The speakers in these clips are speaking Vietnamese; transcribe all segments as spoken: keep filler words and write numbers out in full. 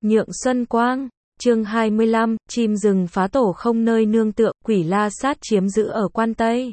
Nhượng Xuân Quang, chương hai mươi lăm, chim rừng phá tổ không nơi nương tựa, quỷ la sát chiếm giữ ở Quan Tây.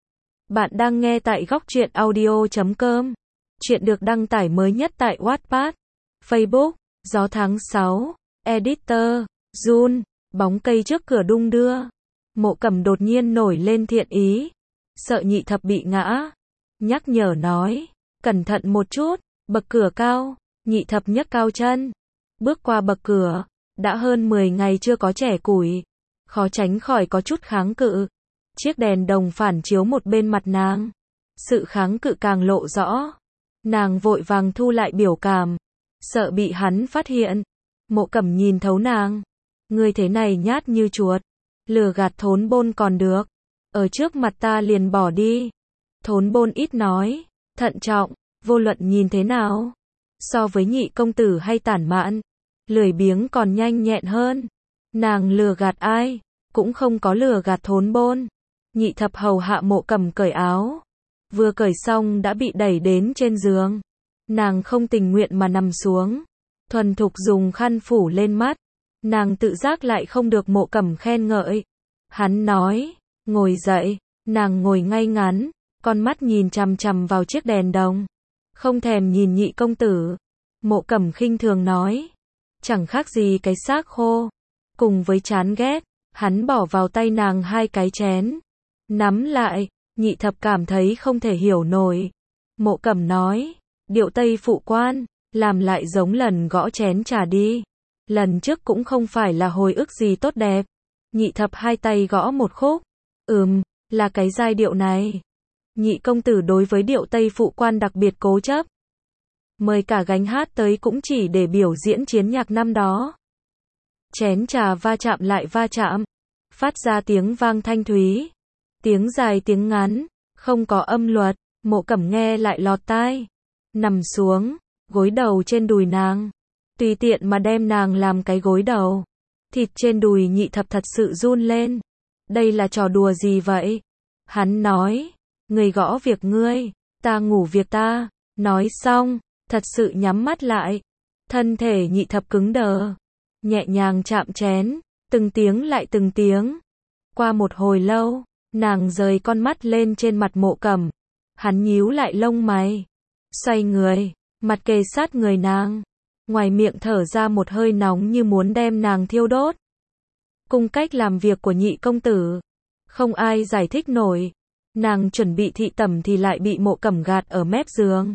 Bạn đang nghe tại góc truyện audio chấm com. Chuyện được đăng tải mới nhất tại Wattpad, Facebook, Gió tháng sáu, Editor, Jun, bóng cây trước cửa đung đưa. Mộ Cẩm đột nhiên nổi lên thiện ý, sợ Nhị Thập bị ngã, nhắc nhở nói, cẩn thận một chút, bậc cửa cao. Nhị Thập nhấc cao chân, bước qua bậc cửa, đã hơn mười ngày chưa có trẻ củi, khó tránh khỏi có chút kháng cự. Chiếc đèn đồng phản chiếu một bên mặt nàng, sự kháng cự càng lộ rõ. Nàng vội vàng thu lại biểu cảm, sợ bị hắn phát hiện. Mộ Cẩm nhìn thấu nàng, ngươi thế này nhát như chuột, lừa gạt Thốn Bôn còn được, ở trước mặt ta liền bỏ đi. Thốn Bôn ít nói, thận trọng, vô luận nhìn thế nào, so với Nhị công tử hay Tản Mạn, lười biếng còn nhanh nhẹn hơn. Nàng lừa gạt ai, cũng không có lừa gạt Thốn Bôn. Nhị Thập hầu hạ Mộ Cẩm cởi áo, vừa cởi xong đã bị đẩy đến trên giường. Nàng không tình nguyện mà nằm xuống, thuần thục dùng khăn phủ lên mắt. Nàng tự giác lại không được Mộ Cẩm khen ngợi. Hắn nói, ngồi dậy. Nàng ngồi ngay ngắn, con mắt nhìn chằm chằm vào chiếc đèn đồng, không thèm nhìn Nhị công tử. Mộ Cẩm khinh thường nói, chẳng khác gì cái xác khô. Cùng với chán ghét, hắn bỏ vào tay nàng hai cái chén, nắm lại. Nhị Thập cảm thấy không thể hiểu nổi. Mộ Cẩm nói, điệu Tây phụ quan, làm lại giống lần gõ chén trà đi. Lần trước cũng không phải là hồi ức gì tốt đẹp. Nhị Thập hai tay gõ một khúc. Ừm, là cái giai điệu này. Nhị công tử đối với điệu Tây phụ quan đặc biệt cố chấp, mời cả gánh hát tới cũng chỉ để biểu diễn chiến nhạc năm đó. Chén trà va chạm lại va chạm, phát ra tiếng vang thanh thúy, tiếng dài tiếng ngắn, không có âm luật. Mộ Cẩm nghe lại lọt tai, nằm xuống, gối đầu trên đùi nàng, tùy tiện mà đem nàng làm cái gối đầu. Thịt trên đùi Nhị Thập thật sự run lên. Đây là trò đùa gì vậy? Hắn nói, người gõ việc ngươi, ta ngủ việc ta. Nói xong, thật sự nhắm mắt lại. Thân thể Nhị Thập cứng đờ, nhẹ nhàng chạm chén, từng tiếng lại từng tiếng. Qua một hồi lâu, nàng rời con mắt lên trên mặt Mộ Cẩm. Hắn nhíu lại lông mày, xoay người, mặt kề sát người nàng, ngoài miệng thở ra một hơi nóng như muốn đem nàng thiêu đốt. Cung cách làm việc của Nhị công tử, không ai giải thích nổi. Nàng chuẩn bị thị tẩm thì lại bị Mộ Cẩm gạt ở mép giường.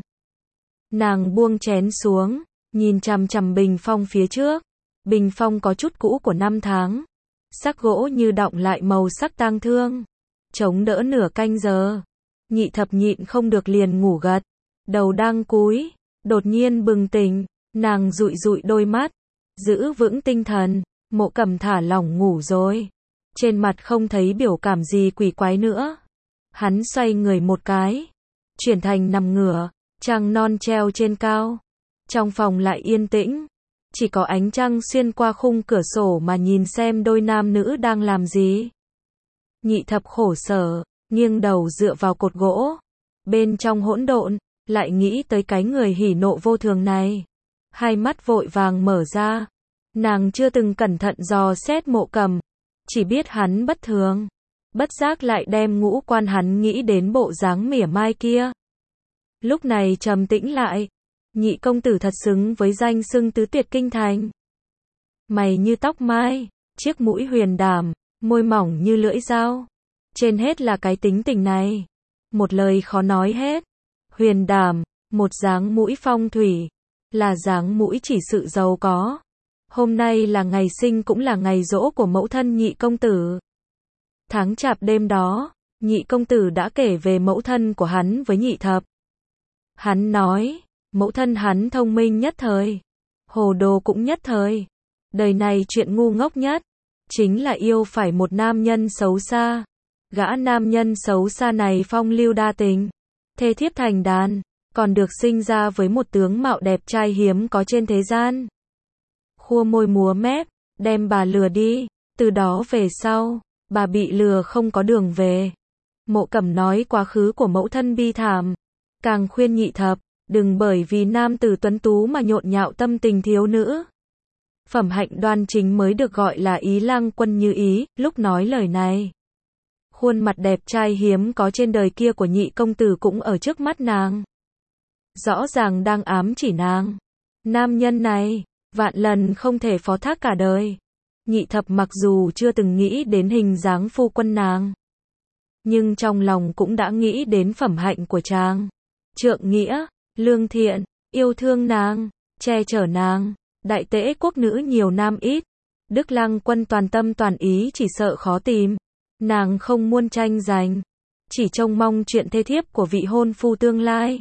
Nàng buông chén xuống, nhìn chằm chằm bình phong phía trước. Bình phong có chút cũ của năm tháng, sắc gỗ như đọng lại màu sắc tang thương. Chống đỡ nửa canh giờ, Nhị Thập nhịn không được liền ngủ gật. Đầu đang cúi, đột nhiên bừng tỉnh, nàng dụi dụi đôi mắt, giữ vững tinh thần. Mộ Cẩm thả lỏng ngủ rồi, trên mặt không thấy biểu cảm gì quỷ quái nữa. Hắn xoay người một cái, chuyển thành nằm ngửa, trăng non treo trên cao. Trong phòng lại yên tĩnh, chỉ có ánh trăng xuyên qua khung cửa sổ mà nhìn xem đôi nam nữ đang làm gì. Nhị Thập khổ sở, nghiêng đầu dựa vào cột gỗ. Bên trong hỗn độn, lại nghĩ tới cái người hỉ nộ vô thường này. Hai mắt vội vàng mở ra. Nàng chưa từng cẩn thận dò xét Mộ Cẩm, chỉ biết hắn bất thường. Bất giác lại đem ngũ quan hắn nghĩ đến bộ dáng mỉa mai kia. Lúc này trầm tĩnh lại. Nhị công tử thật xứng với danh xưng tứ tuyệt kinh thành. Mày như tóc mai, chiếc mũi huyền đảm, môi mỏng như lưỡi dao. Trên hết là cái tính tình này, một lời khó nói hết. Huyền đảm, một dáng mũi phong thủy, là dáng mũi chỉ sự giàu có. Hôm nay là ngày sinh cũng là ngày giỗ của mẫu thân Nhị công tử. Tháng chạp đêm đó, Nhị công tử đã kể về mẫu thân của hắn với Nhị Thập. Hắn nói, mẫu thân hắn thông minh nhất thời, hồ đồ cũng nhất thời. Đời này chuyện ngu ngốc nhất, chính là yêu phải một nam nhân xấu xa. Gã nam nhân xấu xa này phong lưu đa tình, thê thiếp thành đàn, còn được sinh ra với một tướng mạo đẹp trai hiếm có trên thế gian. Khua môi múa mép, đem bà lừa đi. Từ đó về sau, bà bị lừa không có đường về. Mộ Cẩm nói quá khứ của mẫu thân bi thảm, càng khuyên Nhị Thập, đừng bởi vì nam tử tuấn tú mà nhộn nhạo tâm tình thiếu nữ. Phẩm hạnh đoan chính mới được gọi là ý lang quân như ý, lúc nói lời này. Khuôn mặt đẹp trai hiếm có trên đời kia của nhị công tử cũng ở trước mắt nàng. Rõ ràng đang ám chỉ nàng. Nam nhân này, vạn lần không thể phó thác cả đời. Nhị thập mặc dù chưa từng nghĩ đến hình dáng phu quân nàng, nhưng trong lòng cũng đã nghĩ đến phẩm hạnh của chàng. Trượng nghĩa, lương thiện, yêu thương nàng, che chở nàng, đại tễ quốc nữ nhiều nam ít. Đức lang quân toàn tâm toàn ý chỉ sợ khó tìm. Nàng không muốn tranh giành, chỉ trông mong chuyện thê thiếp của vị hôn phu tương lai.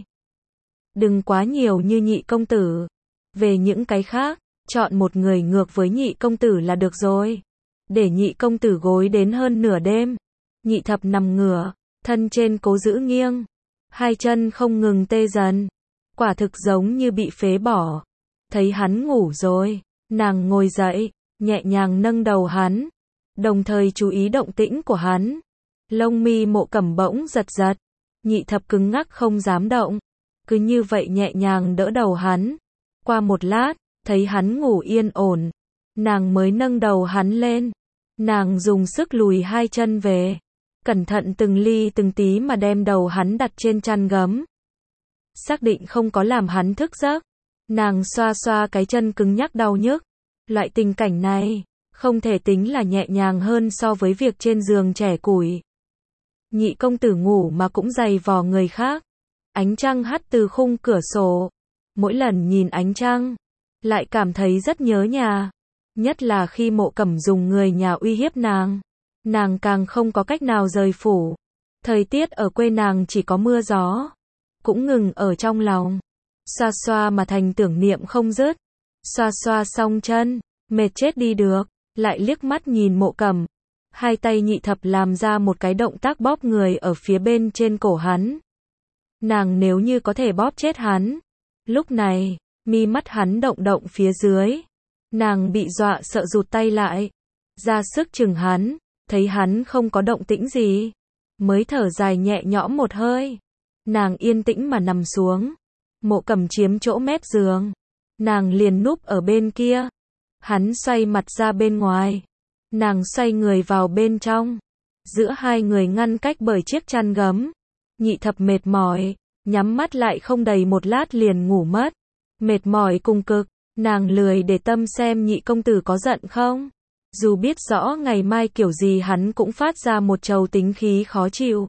Đừng quá nhiều như nhị công tử. Về những cái khác, chọn một người ngược với nhị công tử là được rồi. Để nhị công tử gối đến hơn nửa đêm. Nhị thập nằm ngửa, thân trên cố giữ nghiêng. Hai chân không ngừng tê dần. Quả thực giống như bị phế bỏ. Thấy hắn ngủ rồi, nàng ngồi dậy, nhẹ nhàng nâng đầu hắn. Đồng thời chú ý động tĩnh của hắn. Lông mi Mộ Cẩm bỗng giật giật. Nhị thập cứng ngắc không dám động. Cứ như vậy nhẹ nhàng đỡ đầu hắn. Qua một lát, thấy hắn ngủ yên ổn. Nàng mới nâng đầu hắn lên. Nàng dùng sức lùi hai chân về. Cẩn thận từng ly từng tí mà đem đầu hắn đặt trên chăn gấm. Xác định không có làm hắn thức giấc. Nàng xoa xoa cái chân cứng nhắc đau nhức. Loại tình cảnh này, không thể tính là nhẹ nhàng hơn so với việc trên giường trẻ củi. Nhị công tử ngủ mà cũng dày vò người khác. Ánh trăng hắt từ khung cửa sổ. Mỗi lần nhìn ánh trăng, lại cảm thấy rất nhớ nhà. Nhất là khi Mộ Cẩm dùng người nhà uy hiếp nàng. Nàng càng không có cách nào rời phủ. Thời tiết ở quê nàng chỉ có mưa gió. Cũng ngừng ở trong lòng. Xoa xoa mà thành tưởng niệm không dứt. Xoa xoa xong chân, mệt chết đi được. Lại liếc mắt nhìn Mộ Cẩm. Hai tay nhị thập làm ra một cái động tác bóp người ở phía bên trên cổ hắn. Nàng nếu như có thể bóp chết hắn. Lúc này, mi mắt hắn động động phía dưới. Nàng bị dọa sợ rụt tay lại. Ra sức chừng hắn, thấy hắn không có động tĩnh gì. Mới thở dài nhẹ nhõm một hơi. Nàng yên tĩnh mà nằm xuống. Mộ Cẩm chiếm chỗ mép giường. Nàng liền núp ở bên kia. Hắn xoay mặt ra bên ngoài. Nàng xoay người vào bên trong. Giữa hai người ngăn cách bởi chiếc chăn gấm. Nhị thập mệt mỏi, nhắm mắt lại không đầy một lát liền ngủ mất. Mệt mỏi cùng cực, nàng lười để tâm xem nhị công tử có giận không. Dù biết rõ ngày mai kiểu gì hắn cũng phát ra một trầu tính khí khó chịu.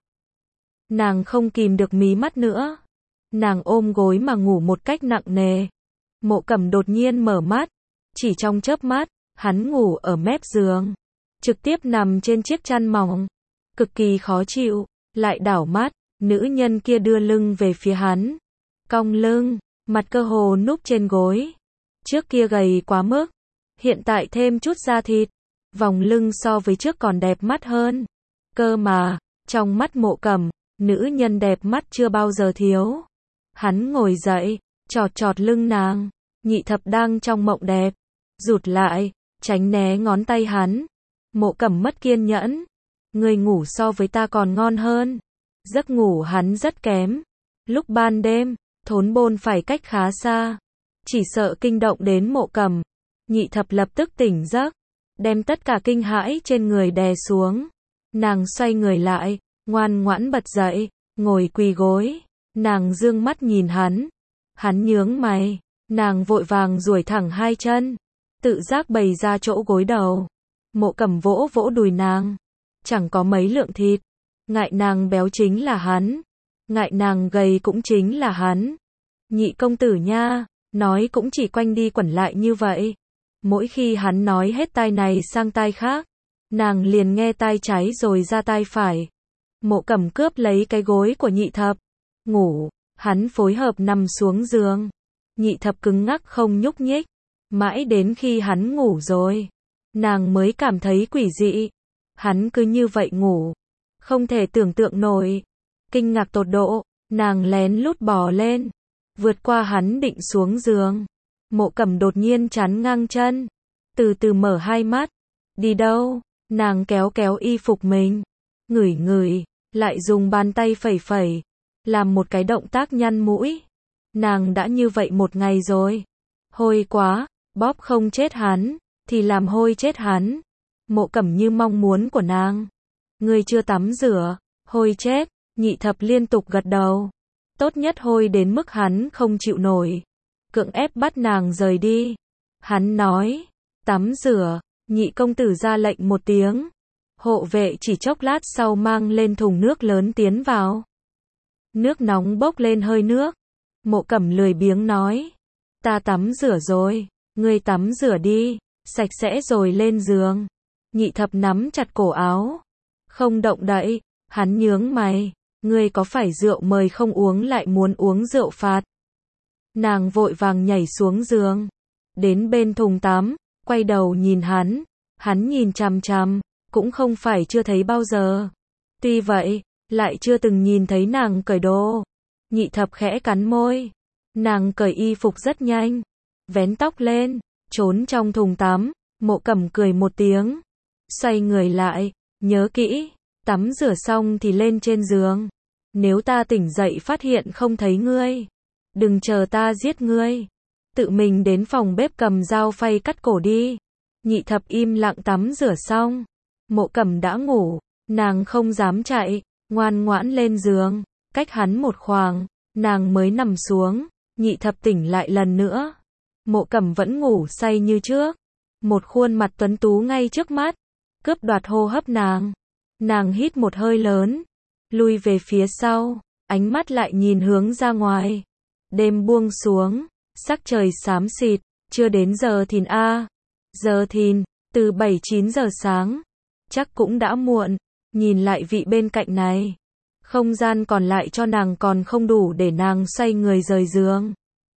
Nàng không kìm được mí mắt nữa. Nàng ôm gối mà ngủ một cách nặng nề. Mộ Cẩm đột nhiên mở mắt. Chỉ trong chớp mắt, hắn ngủ ở mép giường. Trực tiếp nằm trên chiếc chăn mỏng. Cực kỳ khó chịu, lại đảo mắt. Nữ nhân kia đưa lưng về phía hắn. Cong lưng, mặt cơ hồ núp trên gối. Trước kia gầy quá mức. Hiện tại thêm chút da thịt. Vòng lưng so với trước còn đẹp mắt hơn. Cơ mà, trong mắt Mộ Cẩm, nữ nhân đẹp mắt chưa bao giờ thiếu. Hắn ngồi dậy, chọt chọt lưng nàng. Nhị thập đang trong mộng đẹp. Rụt lại, tránh né ngón tay hắn. Mộ Cẩm mất kiên nhẫn. Người ngủ so với ta còn ngon hơn. Giấc ngủ hắn rất kém. Lúc ban đêm, thốn bôn phải cách khá xa. Chỉ sợ kinh động đến Mộ Cẩm. Nhị thập lập tức tỉnh giấc. Đem tất cả kinh hãi trên người đè xuống. Nàng xoay người lại, ngoan ngoãn bật dậy, ngồi quỳ gối. Nàng dương mắt nhìn hắn. Hắn nhướng mày. Nàng vội vàng duỗi thẳng hai chân. Tự giác bày ra chỗ gối đầu. Mộ Cẩm vỗ vỗ đùi nàng. Chẳng có mấy lượng thịt. Ngại nàng béo chính là hắn. Ngại nàng gầy cũng chính là hắn. Nhị công tử nha, nói cũng chỉ quanh đi quẩn lại như vậy. Mỗi khi hắn nói hết tai này sang tai khác, nàng liền nghe tai trái rồi ra tai phải. Mộ Cẩm cướp lấy cái gối của nhị thập. Ngủ, hắn phối hợp nằm xuống giường. Nhị thập cứng ngắc không nhúc nhích. Mãi đến khi hắn ngủ rồi, nàng mới cảm thấy quỷ dị. Hắn cứ như vậy ngủ. Không thể tưởng tượng nổi. Kinh ngạc tột độ, nàng lén lút bò lên. Vượt qua hắn định xuống giường. Mộ Cẩm đột nhiên chắn ngang chân. Từ từ mở hai mắt. Đi đâu? Nàng kéo kéo y phục mình. Ngửi ngửi, lại dùng bàn tay phẩy phẩy. Làm một cái động tác nhăn mũi. Nàng đã như vậy một ngày rồi. Hôi quá, Bóp không chết hắn, thì làm hôi chết hắn. Mộ Cẩm như mong muốn của nàng. Ngươi chưa tắm rửa, hôi chết, Nhị Thập liên tục gật đầu. Tốt nhất hôi đến mức hắn không chịu nổi. Cưỡng ép bắt nàng rời đi. Hắn nói, tắm rửa, Nhị công tử ra lệnh một tiếng. Hộ vệ chỉ chốc lát sau mang lên thùng nước lớn tiến vào. Nước nóng bốc lên hơi nước. Mộ Cẩm lười biếng nói, ta tắm rửa rồi, ngươi tắm rửa đi, sạch sẽ rồi lên giường. Nhị Thập nắm chặt cổ áo, không động đậy. Hắn nhướng mày, ngươi có phải rượu mời không uống lại muốn uống rượu phạt? Nàng vội vàng nhảy xuống giường, đến bên thùng tắm, quay đầu nhìn hắn. Hắn nhìn chằm chằm, cũng không phải chưa thấy bao giờ. Tuy vậy, lại chưa từng nhìn thấy nàng cởi đồ. Nhị Thập khẽ cắn môi. Nàng cởi y phục rất nhanh, vén tóc lên, trốn trong thùng tắm. Mộ Cẩm cười một tiếng, xoay người lại, nhớ kỹ, tắm rửa xong thì lên trên giường. Nếu ta tỉnh dậy phát hiện không thấy ngươi, đừng chờ ta giết ngươi. Tự mình đến phòng bếp cầm dao phay cắt cổ đi. Nhị Thập im lặng tắm rửa xong. Mộ Cẩm đã ngủ, nàng không dám chạy, ngoan ngoãn lên giường, cách hắn một khoảng, nàng mới nằm xuống. Nhị Thập tỉnh lại lần nữa. Mộ Cẩm vẫn ngủ say như trước. Một khuôn mặt tuấn tú ngay trước mắt, cướp đoạt hô hấp nàng. Nàng hít một hơi lớn, lui về phía sau, ánh mắt lại nhìn hướng ra ngoài. Đêm buông xuống, sắc trời xám xịt, chưa đến giờ thìn a. Giờ thìn, từ bảy chín giờ sáng, chắc cũng đã muộn. Nhìn lại vị bên cạnh này, không gian còn lại cho nàng còn không đủ để nàng xoay người rời giường.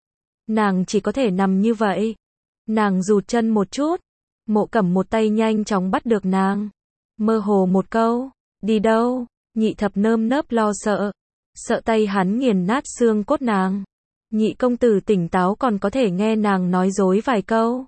Nàng chỉ có thể nằm như vậy. Nàng rụt chân một chút, Mộ Cẩm một tay nhanh chóng bắt được nàng. Mơ hồ một câu, đi đâu? Nhị Thập nơm nớp lo sợ, sợ tay hắn nghiền nát xương cốt nàng. Nhị công tử tỉnh táo còn có thể nghe nàng nói dối vài câu.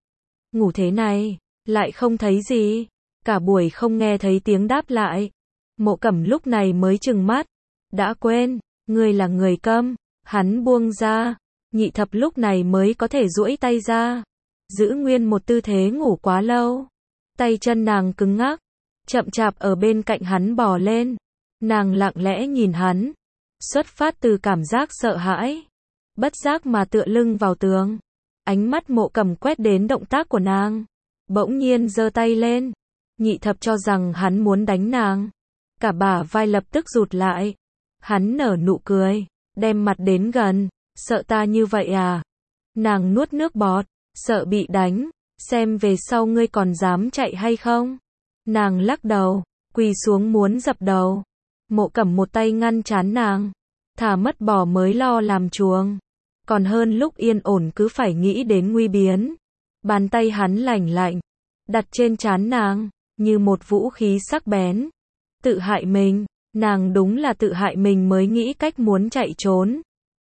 Ngủ thế này, lại không thấy gì, cả buổi không nghe thấy tiếng đáp lại. Mộ Cẩm lúc này mới trừng mắt, đã quên, ngươi là người câm. Hắn buông ra, Nhị Thập lúc này mới có thể duỗi tay ra, giữ nguyên một tư thế ngủ quá lâu. Tay chân nàng cứng ngắc, chậm chạp ở bên cạnh hắn bò lên. Nàng lặng lẽ nhìn hắn, xuất phát từ cảm giác sợ hãi, bất giác mà tựa lưng vào tường. Ánh mắt Mộ Cẩm quét đến động tác của nàng, bỗng nhiên giơ tay lên. Nhị Thập cho rằng hắn muốn đánh nàng, cả bả vai lập tức rụt lại. Hắn nở nụ cười, đem mặt đến gần, sợ ta như vậy à? Nàng nuốt nước bọt, sợ bị đánh, xem về sau ngươi còn dám chạy hay không? Nàng lắc đầu, quỳ xuống muốn dập đầu. Mộ Cẩm một tay ngăn chán nàng, thà mất bò mới lo làm chuồng, còn hơn lúc yên ổn cứ phải nghĩ đến nguy biến. Bàn tay hắn lạnh lạnh, đặt trên trán nàng, như một vũ khí sắc bén. Tự hại mình, nàng đúng là tự hại mình mới nghĩ cách muốn chạy trốn.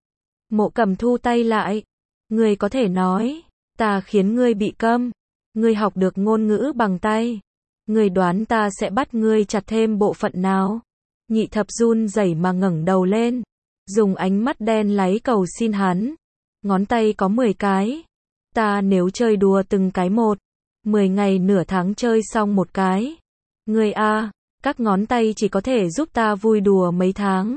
Mộ Cẩm thu tay lại, ngươi có thể nói, ta khiến ngươi bị câm, ngươi học được ngôn ngữ bằng tay. Ngươi đoán ta sẽ bắt ngươi chặt thêm bộ phận nào? Nhị Thập run rẩy mà ngẩng đầu lên, dùng ánh mắt đen láy cầu xin hắn. Ngón tay có mười cái. Ta nếu chơi đùa từng cái một, mười ngày nửa tháng chơi xong một cái. Ngươi a, các ngón tay chỉ có thể giúp ta vui đùa mấy tháng.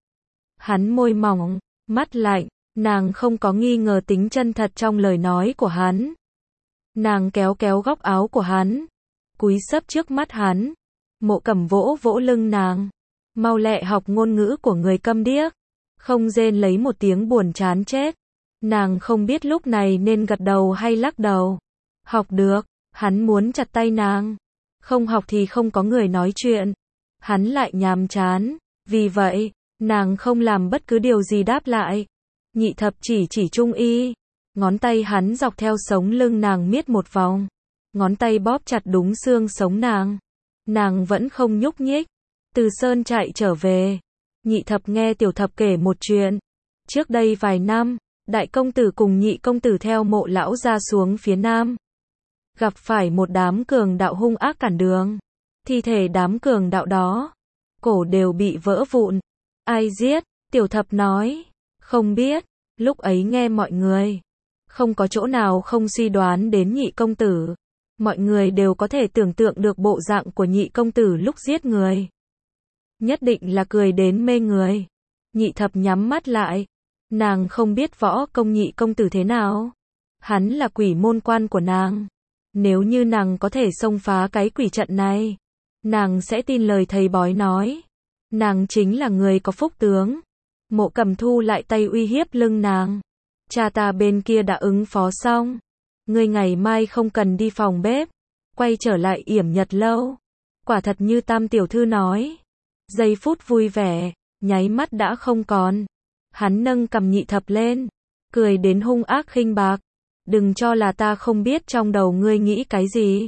Hắn môi mỏng, mắt lạnh, nàng không có nghi ngờ tính chân thật trong lời nói của hắn. Nàng kéo kéo góc áo của hắn, cúi sấp trước mắt hắn. Mộ Cẩm vỗ vỗ lưng nàng, mau lẹ học ngôn ngữ của người câm điếc. Không rên lấy một tiếng buồn chán chết. Nàng không biết lúc này nên gật đầu hay lắc đầu. Học được, hắn muốn chặt tay nàng. Không học thì không có người nói chuyện. Hắn lại nhàm chán, vì vậy, nàng không làm bất cứ điều gì đáp lại. Nhị Thập chỉ chỉ trung y, ngón tay hắn dọc theo sống lưng nàng miết một vòng. Ngón tay bóp chặt đúng xương sống nàng. Nàng vẫn không nhúc nhích. Từ sơn chạy trở về, Nhị Thập nghe Tiểu Thập kể một chuyện. Trước đây vài năm, đại công tử cùng nhị công tử theo Mộ lão ra xuống phía nam, gặp phải một đám cường đạo hung ác cản đường. Thi thể đám cường đạo đó, cổ đều bị vỡ vụn. Ai giết? Tiểu Thập nói, không biết. Lúc ấy nghe mọi người Không có chỗ nào không suy đoán đến nhị công tử. Mọi người đều có thể tưởng tượng được bộ dạng của nhị công tử lúc giết người. Nhất định là cười đến mê người. Nhị thập nhắm mắt lại. Nàng không biết võ công nhị công tử thế nào. Hắn là quỷ môn quan của nàng. Nếu như nàng có thể xông phá cái quỷ trận này, nàng sẽ tin lời thầy bói nói. Nàng chính là người có phúc tướng. Mộ Cầm thu lại tay uy hiếp lưng nàng. Cha ta bên kia đã ứng phó xong. Ngươi ngày mai không cần đi phòng bếp. Quay trở lại Yểm Nhật lâu. Quả thật như Tam tiểu thư nói. Giây phút vui vẻ, nháy mắt đã không còn. Hắn nâng cầm nhị thập lên. Cười đến hung ác khinh bạc. Đừng cho là ta không biết trong đầu ngươi nghĩ cái gì.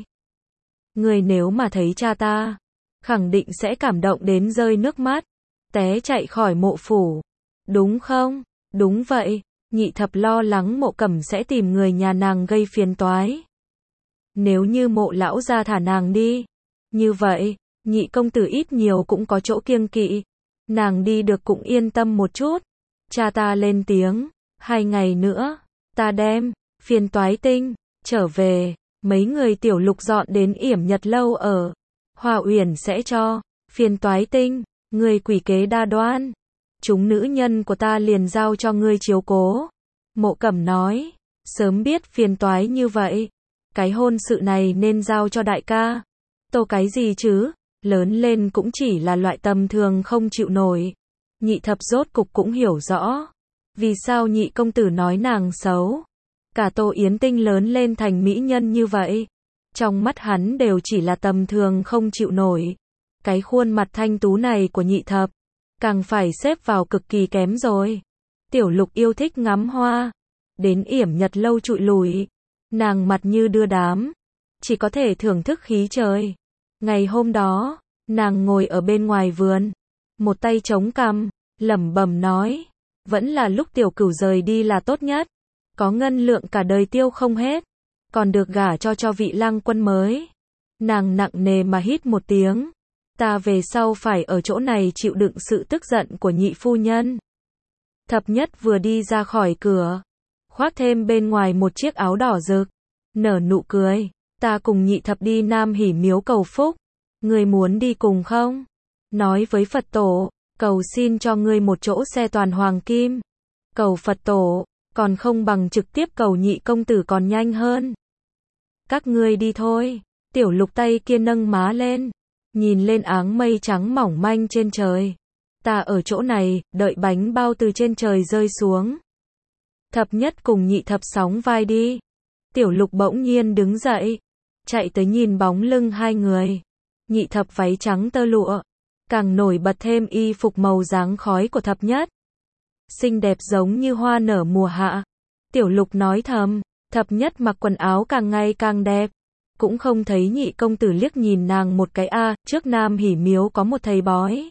Ngươi nếu mà thấy cha ta, khẳng định sẽ cảm động đến rơi nước mắt. Té chạy khỏi mộ phủ. Đúng không? Đúng vậy. Nhị thập lo lắng Mộ Cẩm sẽ tìm người nhà nàng gây phiền toái. Nếu như Mộ lão gia thả nàng đi, như vậy, nhị công tử ít nhiều cũng có chỗ kiêng kỵ. Nàng đi được cũng yên tâm một chút. Cha ta lên tiếng, hai ngày nữa, ta đem phiền toái tinh trở về. Mấy người Tiểu Lục dọn đến Yểm Nhật lâu ở. Hoa Uyển sẽ cho phiền toái tinh, người quỷ kế đa đoan. Chúng nữ nhân của ta liền giao cho ngươi chiếu cố. Mộ Cẩm nói, sớm biết phiền toái như vậy, cái hôn sự này nên giao cho đại ca. Tô cái gì chứ, lớn lên cũng chỉ là loại tầm thường không chịu nổi. Nhị thập rốt cục cũng hiểu rõ, vì sao nhị công tử nói nàng xấu. Cả Tô Yến Tinh lớn lên thành mỹ nhân như vậy, trong mắt hắn đều chỉ là tầm thường không chịu nổi. Cái khuôn mặt thanh tú này của nhị thập, càng phải xếp vào cực kỳ kém rồi. Tiểu Lục yêu thích ngắm hoa, đến Yểm Nhật lâu trụi lùi, nàng mặt như đưa đám, chỉ có thể thưởng thức khí trời. Ngày hôm đó, nàng ngồi ở bên ngoài vườn, một tay chống cằm, lẩm bẩm nói, vẫn là lúc Tiểu Cửu rời đi là tốt nhất, có ngân lượng cả đời tiêu không hết, còn được gả cho cho vị lang quân mới. Nàng nặng nề mà hít một tiếng, ta về sau phải ở chỗ này chịu đựng sự tức giận của nhị phu nhân. Thập nhất vừa đi ra khỏi cửa, khoác thêm bên ngoài một chiếc áo đỏ rực, nở nụ cười, ta cùng nhị thập đi Nam Hỷ miếu cầu phúc, ngươi muốn đi cùng không? Nói với Phật tổ, cầu xin cho ngươi một chỗ xe toàn hoàng kim. Cầu Phật tổ, còn không bằng trực tiếp cầu nhị công tử còn nhanh hơn. Các ngươi đi thôi. Tiểu Lục tay kia nâng má lên, nhìn lên áng mây trắng mỏng manh trên trời. Ta ở chỗ này, đợi bánh bao từ trên trời rơi xuống. Thập nhất cùng nhị thập sóng vai đi. Tiểu Lục bỗng nhiên đứng dậy, chạy tới nhìn bóng lưng hai người. Nhị thập váy trắng tơ lụa, càng nổi bật thêm y phục màu dáng khói của thập nhất. Xinh đẹp giống như hoa nở mùa hạ. Tiểu Lục nói thầm, thập nhất mặc quần áo càng ngày càng đẹp. Cũng không thấy nhị công tử liếc nhìn nàng một cái a. À, trước Nam Hỷ miếu có một thầy bói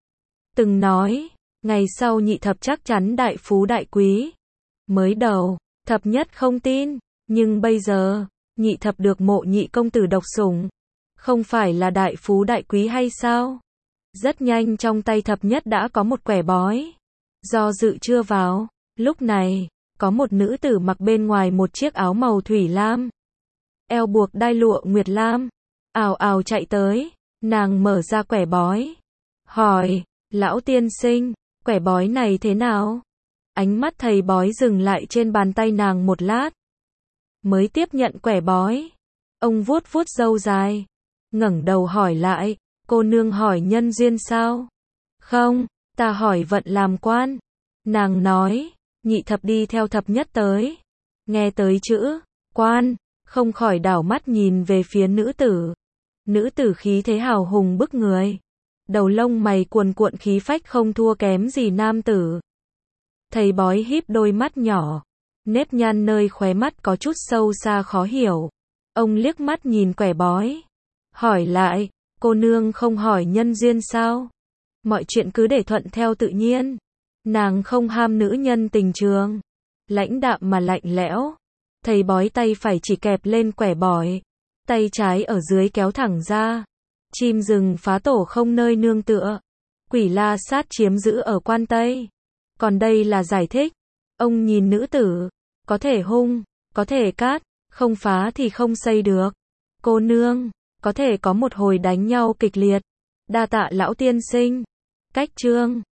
từng nói, ngày sau nhị thập chắc chắn đại phú đại quý. Mới đầu, thập nhất không tin, nhưng bây giờ, nhị thập được Mộ nhị công tử độc sủng, không phải là đại phú đại quý hay sao? Rất nhanh trong tay thập nhất đã có một quẻ bói. Do dự chưa vào, lúc này, có một nữ tử mặc bên ngoài một chiếc áo màu thủy lam, eo buộc đai lụa nguyệt lam, ào ào chạy tới. Nàng mở ra quẻ bói, hỏi, lão tiên sinh, quẻ bói này thế nào? Ánh mắt thầy bói dừng lại trên bàn tay nàng một lát, mới tiếp nhận quẻ bói. Ông vuốt vuốt râu dài, ngẩng đầu hỏi lại, cô nương hỏi nhân duyên sao? Không, ta hỏi vận làm quan. Nàng nói, nhị thập đi theo thập nhất tới. Nghe tới chữ quan, không khỏi đảo mắt nhìn về phía nữ tử. Nữ tử khí thế hào hùng bức người, đầu lông mày cuồn cuộn khí phách không thua kém gì nam tử. Thầy bói híp đôi mắt nhỏ, nếp nhăn nơi khóe mắt có chút sâu xa khó hiểu. Ông liếc mắt nhìn quẻ bói, hỏi lại, cô nương không hỏi nhân duyên sao? Mọi chuyện cứ để thuận theo tự nhiên. Nàng không ham nữ nhân tình trường, lãnh đạm mà lạnh lẽo. Thầy bói tay phải chỉ kẹp lên quẻ bói, tay trái ở dưới kéo thẳng ra. Chim rừng phá tổ không nơi nương tựa, quỷ la sát chiếm giữ ở quan Tây. Còn đây là giải thích. Ông nhìn nữ tử, có thể hung, có thể cát, không phá thì không xây được. Cô nương, có thể có một hồi đánh nhau kịch liệt. Đa tạ lão tiên sinh. Cách chương